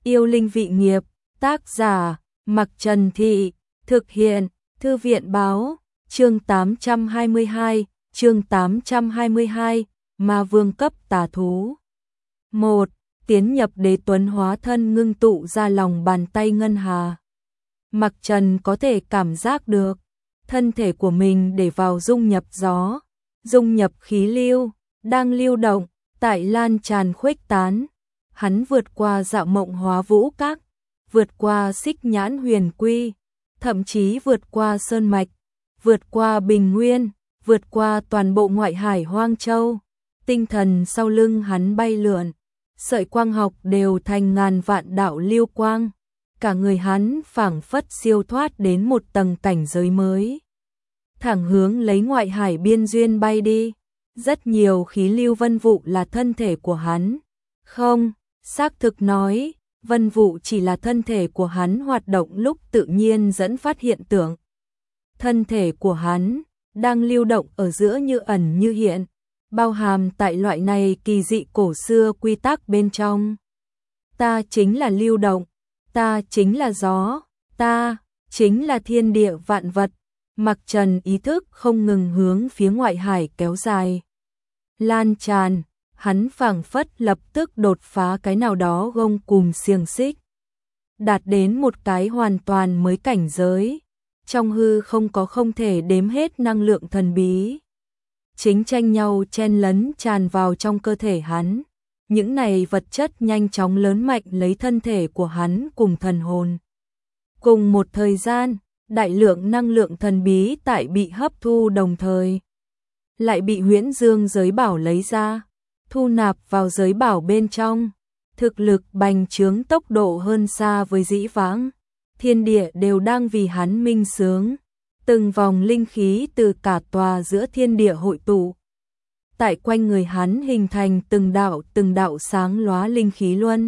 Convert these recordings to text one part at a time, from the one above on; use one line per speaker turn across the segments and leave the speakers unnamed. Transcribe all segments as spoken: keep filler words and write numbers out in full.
Yêu linh vị nghiệp, tác giả, Mặc Trần Thị, thực hiện, Thư viện báo, chương tám trăm hai mươi hai, chương tám trăm hai mươi hai, Ma Vương cấp tà thú. một. Tiến nhập đế tuấn hóa thân ngưng tụ ra lòng bàn tay ngân hà. Mặc Trần có thể cảm giác được, thân thể của mình để vào dung nhập gió, dung nhập khí lưu, đang lưu động, tại lan tràn khuếch tán. Hắn vượt qua Dạo Mộng Hóa Vũ Các, vượt qua Xích Nhãn Huyền Quy, thậm chí vượt qua Sơn Mạch, vượt qua Bình Nguyên, vượt qua toàn bộ ngoại hải Hoang Châu. Tinh thần sau lưng hắn bay lượn, sợi quang học đều thành ngàn vạn đạo lưu quang, cả người hắn phảng phất siêu thoát đến một tầng cảnh giới mới. Thẳng hướng lấy ngoại hải biên duyên bay đi, rất nhiều khí lưu vân vụ là thân thể của hắn. Không, xác thực nói, vân vụ chỉ là thân thể của hắn hoạt động lúc tự nhiên dẫn phát hiện tượng. Thân thể của hắn đang lưu động ở giữa như ẩn như hiện, bao hàm tại loại này kỳ dị cổ xưa quy tắc bên trong. Ta chính là lưu động, ta chính là gió, ta chính là thiên địa vạn vật. Mặc Trần ý thức không ngừng hướng phía ngoại hải kéo dài, lan tràn. Hắn phảng phất lập tức đột phá cái nào đó gông cùm xiềng xích, đạt đến một cái hoàn toàn mới cảnh giới. Trong hư không có không thể đếm hết năng lượng thần bí, chính tranh nhau chen lấn tràn vào trong cơ thể hắn. Những này vật chất nhanh chóng lớn mạnh lấy thân thể của hắn cùng thần hồn. Cùng một thời gian, đại lượng năng lượng thần bí tại bị hấp thu đồng thời, lại bị Huyễn Dương giới bảo lấy ra, thu nạp vào giới bảo bên trong. Thực lực bành trướng tốc độ hơn xa với dĩ vãng, thiên địa đều đang vì hắn minh sướng. Từng vòng linh khí từ cả tòa giữa thiên địa hội tụ, tại quanh người hắn hình thành từng đạo từng đạo sáng lóa linh khí luân,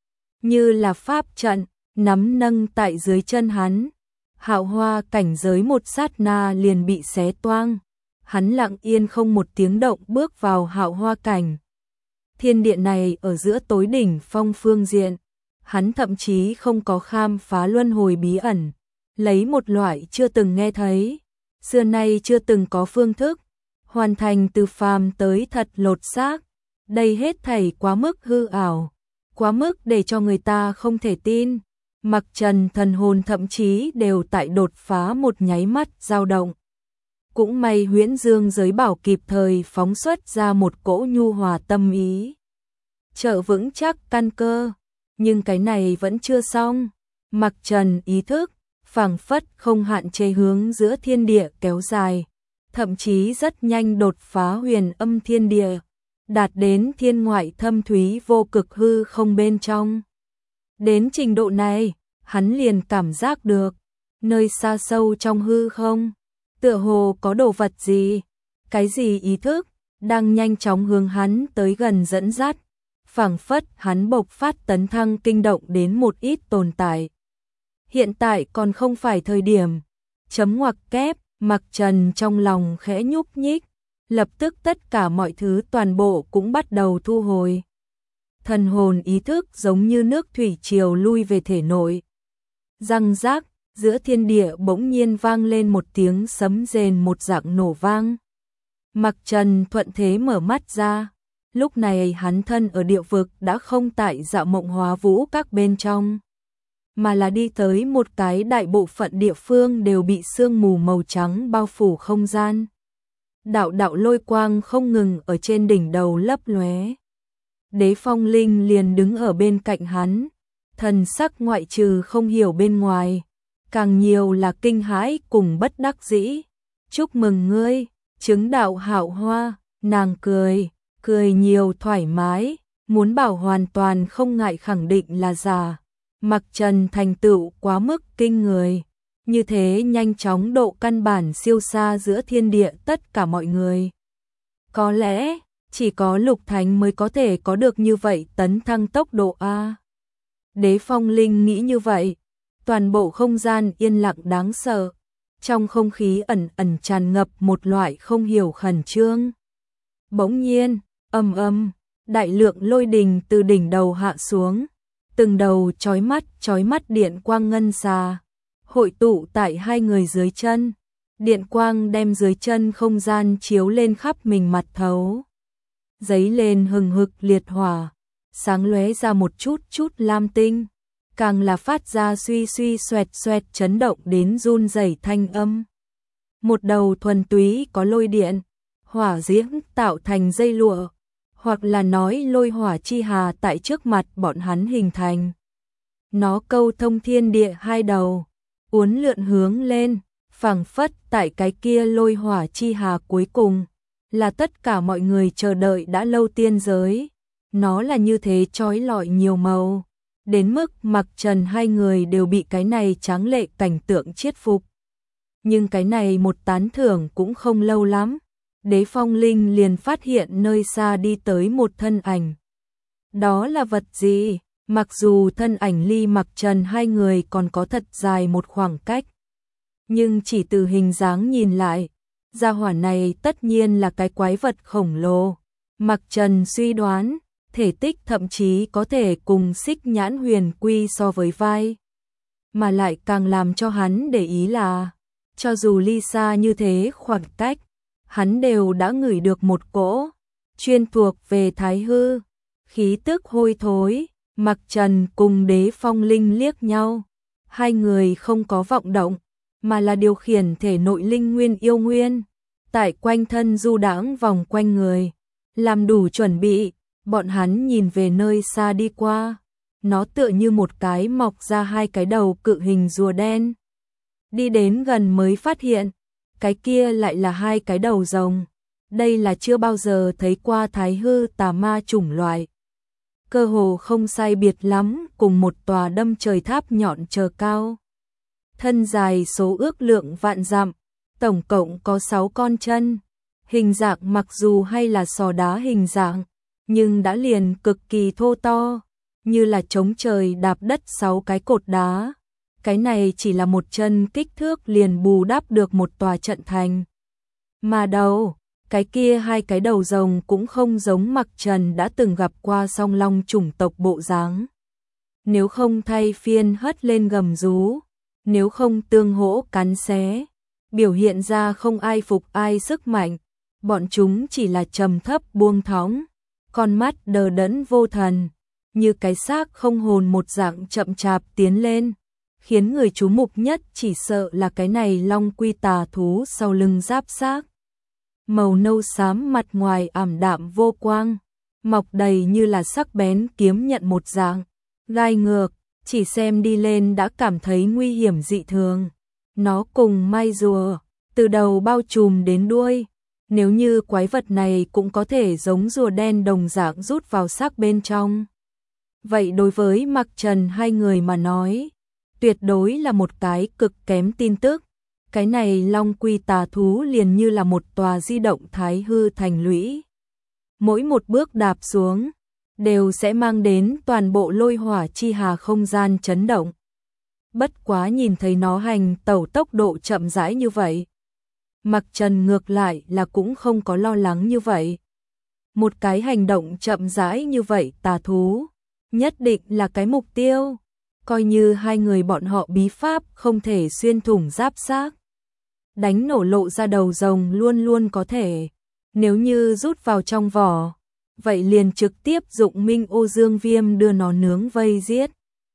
như là pháp trận nắm nâng tại dưới chân hắn. Hạo Hoa cảnh giới một sát na liền bị xé toang, hắn lặng yên không một tiếng động bước vào Hạo Hoa cảnh. Thiên địa này ở giữa tối đỉnh phong phương diện, hắn thậm chí không có khám phá luân hồi bí ẩn, lấy một loại chưa từng nghe thấy, xưa nay chưa từng có phương thức, hoàn thành từ phàm tới thật lột xác. Đây hết thảy quá mức hư ảo, quá mức để cho người ta không thể tin. Mặc Trần thần hồn thậm chí đều tại đột phá một nháy mắt dao động. Cũng may Huyễn Dương giới bảo kịp thời phóng xuất ra một cỗ nhu hòa tâm ý, trợ vững chắc căn cơ. Nhưng cái này vẫn chưa xong. Mặc Trần ý thức phảng phất không hạn chế hướng giữa thiên địa kéo dài, thậm chí rất nhanh đột phá huyền âm thiên địa, đạt đến thiên ngoại thâm thúy vô cực hư không bên trong. Đến trình độ này, hắn liền cảm giác được, nơi xa sâu trong hư không, tựa hồ có đồ vật gì, cái gì ý thức, đang nhanh chóng hướng hắn tới gần dẫn dắt. Phảng phất hắn bộc phát tấn thăng kinh động đến một ít tồn tại. Hiện tại còn không phải thời điểm. Chấm ngoặc kép, Mặc Trần trong lòng khẽ nhúc nhích, lập tức tất cả mọi thứ toàn bộ cũng bắt đầu thu hồi. Thần hồn ý thức giống như nước thủy triều lui về thể nội. Răng rác, giữa thiên địa bỗng nhiên vang lên một tiếng sấm rền một dạng nổ vang. Mặc Trần thuận thế mở mắt ra. Lúc này hắn thân ở địa vực đã không tại Dạo Mộng Hóa Vũ Các bên trong, mà là đi tới một cái đại bộ phận địa phương đều bị sương mù màu trắng bao phủ không gian. Đạo đạo lôi quang không ngừng ở trên đỉnh đầu lấp lóe. Đế Phong Linh liền đứng ở bên cạnh hắn, thần sắc ngoại trừ không hiểu bên ngoài, càng nhiều là kinh hãi cùng bất đắc dĩ. Chúc mừng ngươi, chứng đạo Hạo Hoa. Nàng cười, cười nhiều thoải mái, muốn bảo hoàn toàn không ngại khẳng định là giả. Mặc Trần thành tựu quá mức kinh người, như thế nhanh chóng độ căn bản siêu xa giữa thiên địa tất cả mọi người. Có lẽ chỉ có Lục Thánh mới có thể có được như vậy tấn thăng tốc độ a. Đế Phong Linh nghĩ như vậy. Toàn bộ không gian yên lặng đáng sợ, trong không khí ẩn ẩn tràn ngập một loại không hiểu khẩn trương. Bỗng nhiên, ầm ầm, đại lượng lôi đình từ đỉnh đầu hạ xuống, từng đầu chói mắt chói mắt điện quang ngân xà, hội tụ tại hai người dưới chân. Điện quang đem dưới chân không gian chiếu lên khắp mình mặt thấu. Giấy lên hừng hực liệt hỏa, sáng lóe ra một chút chút lam tinh, càng là phát ra suy suy xoẹt xoẹt chấn động đến run rẩy thanh âm. Một đầu thuần túy có lôi điện, hỏa diễm tạo thành dây lụa, hoặc là nói lôi hỏa chi hà tại trước mặt bọn hắn hình thành. Nó câu thông thiên địa hai đầu, uốn lượn hướng lên, phảng phất tại cái kia lôi hỏa chi hà cuối cùng, là tất cả mọi người chờ đợi đã lâu tiên giới. Nó là như thế chói lọi nhiều màu, đến mức Mặc Trần hai người đều bị cái này tráng lệ cảnh tượng chiết phục. Nhưng cái này một tán thưởng cũng không lâu lắm, Đế Phong Linh liền phát hiện nơi xa đi tới một thân ảnh. Đó là vật gì? Mặc dù thân ảnh ly Mặc Trần hai người còn có thật dài một khoảng cách, nhưng chỉ từ hình dáng nhìn lại, gia hỏa này tất nhiên là cái quái vật khổng lồ. Mặc Trần suy đoán, thể tích thậm chí có thể cùng Xích Nhãn Huyền Quy so với vai. Mà lại càng làm cho hắn để ý là, cho dù ly xa như thế khoảng cách, hắn đều đã ngửi được một cỗ chuyên thuộc về Thái Hư, khí tức hôi thối. Mặc Trần cùng Đế Phong Linh liếc nhau, hai người không có vọng động, mà là điều khiển thể nội linh nguyên yêu nguyên, tại quanh thân du đãng vòng quanh người, làm đủ chuẩn bị. Bọn hắn nhìn về nơi xa đi qua, nó tựa như một cái mọc ra hai cái đầu cự hình rùa đen. Đi đến gần mới phát hiện, cái kia lại là hai cái đầu rồng. Đây là chưa bao giờ thấy qua Thái Hư tà ma chủng loại. Cơ hồ không sai biệt lắm cùng một tòa đâm trời tháp nhọn chờ cao. Thân dài số ước lượng vạn dặm, tổng cộng có sáu con chân. Hình dạng mặc dù hay là sò đá hình dạng, nhưng đã liền cực kỳ thô to, như là chống trời đạp đất sáu cái cột đá. Cái này chỉ là một chân kích thước liền bù đắp được một tòa trận thành. Mà đầu, cái kia hai cái đầu rồng cũng không giống Mặc Trần đã từng gặp qua song long chủng tộc bộ dáng. Nếu không thay phiên hất lên gầm rú, nếu không tương hỗ cắn xé, biểu hiện ra không ai phục ai sức mạnh, bọn chúng chỉ là trầm thấp buông thõng, con mắt đờ đẫn vô thần, như cái xác không hồn một dạng chậm chạp tiến lên, khiến người chú mục nhất chỉ sợ là cái này long quy tà thú sau lưng giáp xác. Màu nâu xám mặt ngoài ảm đạm vô quang, mọc đầy như là sắc bén kiếm nhận một dạng, gai ngược, chỉ xem đi lên đã cảm thấy nguy hiểm dị thường. Nó cùng mai rùa, từ đầu bao trùm đến đuôi. Nếu như quái vật này cũng có thể giống rùa đen đồng dạng rút vào xác bên trong, vậy đối với Mặc Trần hai người mà nói, tuyệt đối là một cái cực kém tin tức. Cái này long quy tà thú liền như là một tòa di động Thái Hư thành lũy. Mỗi một bước đạp xuống, đều sẽ mang đến toàn bộ lôi hỏa chi hà không gian chấn động. Bất quá nhìn thấy nó hành tẩu tốc độ chậm rãi như vậy, Mặc Trần ngược lại là cũng không có lo lắng như vậy. Một cái hành động chậm rãi như vậy tà thú, nhất định là cái mục tiêu. Coi như hai người bọn họ bí pháp không thể xuyên thủng giáp xác, đánh nổ lộ ra đầu rồng luôn luôn có thể. Nếu như rút vào trong vỏ, vậy liền trực tiếp dụng Minh Ô Dương Viêm đưa nó nướng vây giết.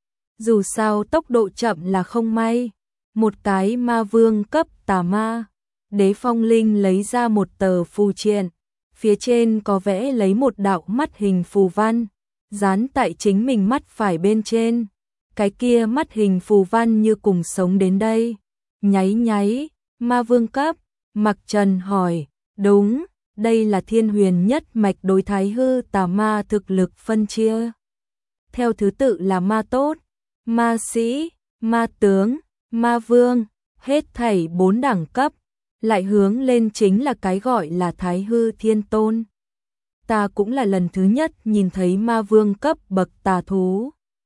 Dù sao tốc độ chậm là không may. Một cái ma vương cấp tà ma, Đế Phong Linh lấy ra một tờ phù triện, phía trên có vẽ lấy một đạo mắt hình phù văn, dán tại chính mình mắt phải bên trên. Cái kia mắt hình phù văn như cùng sống đến đây. Nháy nháy, ma vương cấp. Mặc Trần hỏi, đúng, đây là thiên huyền nhất mạch đối Thái Hư tà ma thực lực phân chia. Theo thứ tự là ma tốt, ma sĩ, ma tướng, ma vương, hết thảy bốn đẳng cấp, lại hướng lên chính là cái gọi là Thái Hư Thiên Tôn. Ta cũng là lần thứ nhất nhìn thấy ma vương cấp bậc tà thú.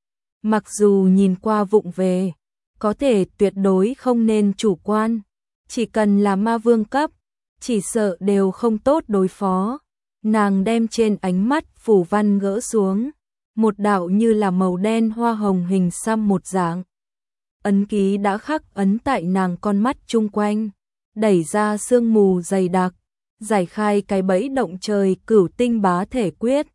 Mặc dù nhìn qua vụng về, có thể tuyệt đối không nên chủ quan. Chỉ cần là ma vương cấp, chỉ sợ đều không tốt đối phó. Nàng đem trên ánh mắt phủ văn gỡ xuống, một đạo như là màu đen hoa hồng hình xăm một dạng. Ấn ký đã khắc ấn tại nàng con mắt chung quanh, đẩy ra sương mù dày đặc, giải khai cái bẫy động trời cửu tinh bá thể quyết,